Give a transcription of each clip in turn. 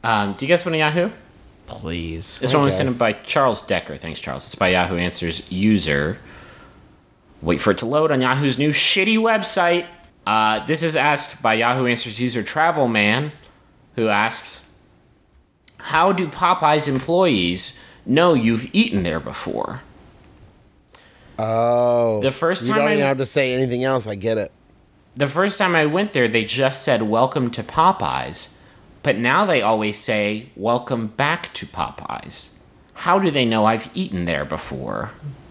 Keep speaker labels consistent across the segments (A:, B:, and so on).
A: Do you guys want a Yahoo?
B: Please.
A: This one was sent in by Charles Decker. Thanks, Charles. It's by Yahoo Answers user. Wait for it to load on Yahoo's new shitty website. This is asked by Yahoo Answers user Travel Man, who asks, how do Popeyes employees know you've eaten there before?
C: Oh.
A: The first
C: you
A: time
C: don't even have to say anything else. I get it.
A: The first time I went there, they just said, welcome to Popeyes. But now they always say, welcome back to Popeyes. How do they know I've eaten there before?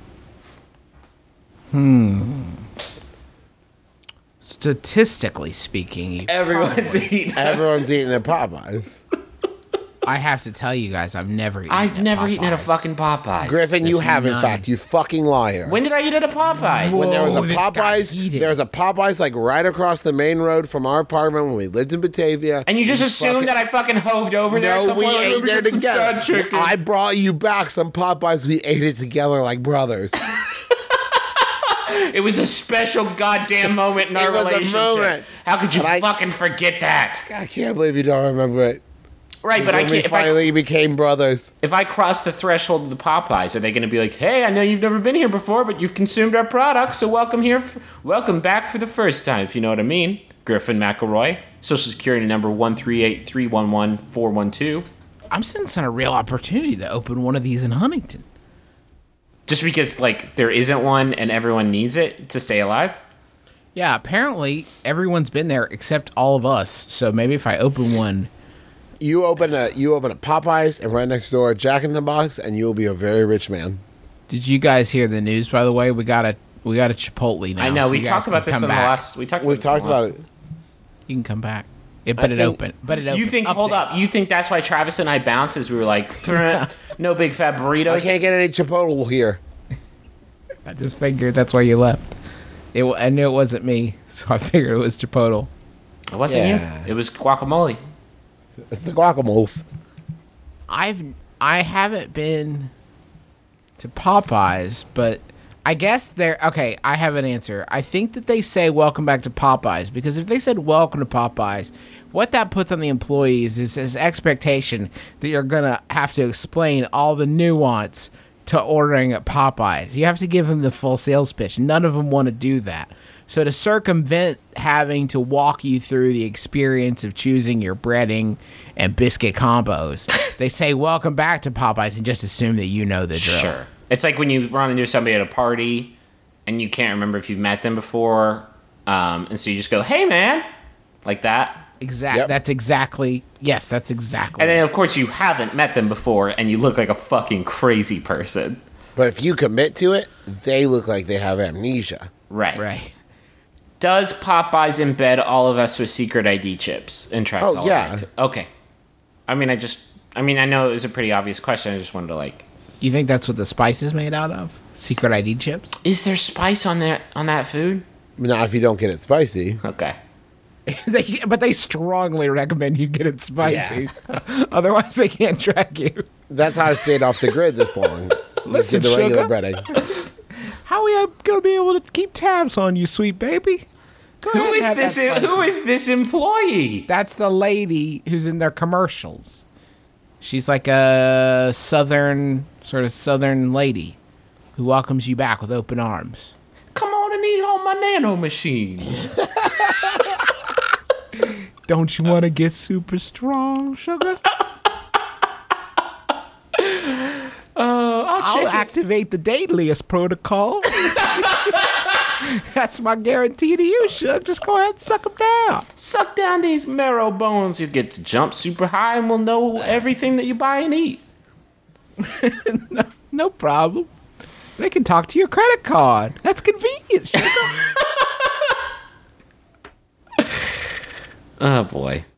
B: Statistically speaking,
A: Everyone's eaten.
C: Everyone's eating at Popeyes.
B: I have to tell you guys, I've never eaten
A: I've
B: at
A: never eaten at a
B: Popeyes.
A: fucking Popeyes.
C: Griffin, you
B: There's
C: have, in
B: none.
C: fact. You fucking liar.
A: When did I eat at a Popeyes?
C: When there was a
B: Whoa, this got
C: Popeyes,
B: heated.
C: there was a Popeyes like right across the main road from our apartment when we lived in Batavia.
A: And you just assumed that I fucking hoved over there? at
C: No,
A: some
C: we
A: point, like,
C: ate
A: "Let me
C: there
A: get some
C: together.
A: side chicken."
C: I brought you back some Popeyes. We ate it together like brothers.
A: It was a special goddamn moment in our
C: It was a
A: relationship.
C: moment.
A: How could you
C: And I-
A: fucking forget that?
C: I can't believe you don't remember it.
A: Right, but I
C: When we
A: can't.
C: finally became brothers.
A: If I cross the threshold of the Popeyes, are they going to be like, "Hey, I know you've never been here before, but you've consumed our products, so welcome back for the first time." If you know what I mean. Griffin McElroy, Social Security number 138311412.
B: I'm sensing a real opportunity to open one of these in Huntington.
A: Just because like there isn't one and everyone needs it to stay alive.
B: Yeah, apparently everyone's been there except all of us. So maybe if I open one,
C: You open a Popeyes and right next door a Jack in the Box, and you will be a very rich man.
B: did you guys hear the news? By the way, we got a Chipotle now.
A: I know
B: so
A: we
B: you guys
A: talked
B: can
A: about this
B: come
A: in the
B: back.
A: last. We talked.
C: We've talked about it.
B: You can come back. But it
C: think-
B: opened. But it opened.
A: You think? Hold up. You think that's why Travis and I bounced? As we were like, no big fat
C: I
A: burritos.
C: can't get any Chipotle here.
B: I just figured that's why you left. I knew it wasn't me, so I figured it was Chipotle.
A: It wasn't
C: Yeah.
A: you. It was guacamole.
C: It's the guacamoles.
B: I haven't been to Popeyes, but I guess they're okay. I have an answer. I think that they say welcome back to Popeyes because if they said welcome to Popeyes, what that puts on the employees is this expectation that you're gonna have to explain all the nuance to ordering at Popeyes. You have to give them the full sales pitch. None of them want to do that. So to circumvent having to walk you through the experience of choosing your breading and biscuit combos, they say welcome back to Popeyes and just assume that you know the drill.
A: Sure. It's like when you run into somebody at a party and you can't remember if you've met them before, and so you just go, "Hey, man," like that.
C: Yep.
B: That's exactly. Yes, that's exactly.
A: And then, of course, you haven't met them before, and you look like a fucking crazy person.
C: But if you commit to it, they look like they have amnesia.
A: Right.
B: right.
A: Does Popeyes embed all of us with secret ID chips and tracks
C: Oh,
A: all
C: yeah.
A: of it? Okay. I know it was a pretty obvious question. I just wanted to like,
B: You think that's what the spice is made out of? Secret ID chips?
A: is there spice on that food?
C: Not if you don't get it spicy.
A: Okay.
B: But they strongly recommend you get it spicy. Otherwise, they can't track you.
C: That's how I stayed off the grid this long. Let's
B: Listen,
C: get the regular
B: sugar.
C: breading.
B: How are we going to be able to keep tabs on you, sweet baby? Go ahead
A: Who
B: and
A: is
B: have
A: this?
B: that spicy.
A: Who is this employee?
B: That's the lady who's in their commercials. She's like a southern lady who welcomes you back with open arms.
A: Come on and eat on my nano machines.
B: Don't you want to get super strong, sugar? I'll activate the Daedalus protocol. That's my guarantee to you, Sugar. Just go ahead and suck them down.
A: Suck down these marrow bones. You get to jump super high, and we'll know everything that you buy and eat.
B: No problem. They can talk to your credit card. That's convenient, Sugar.
A: Oh boy.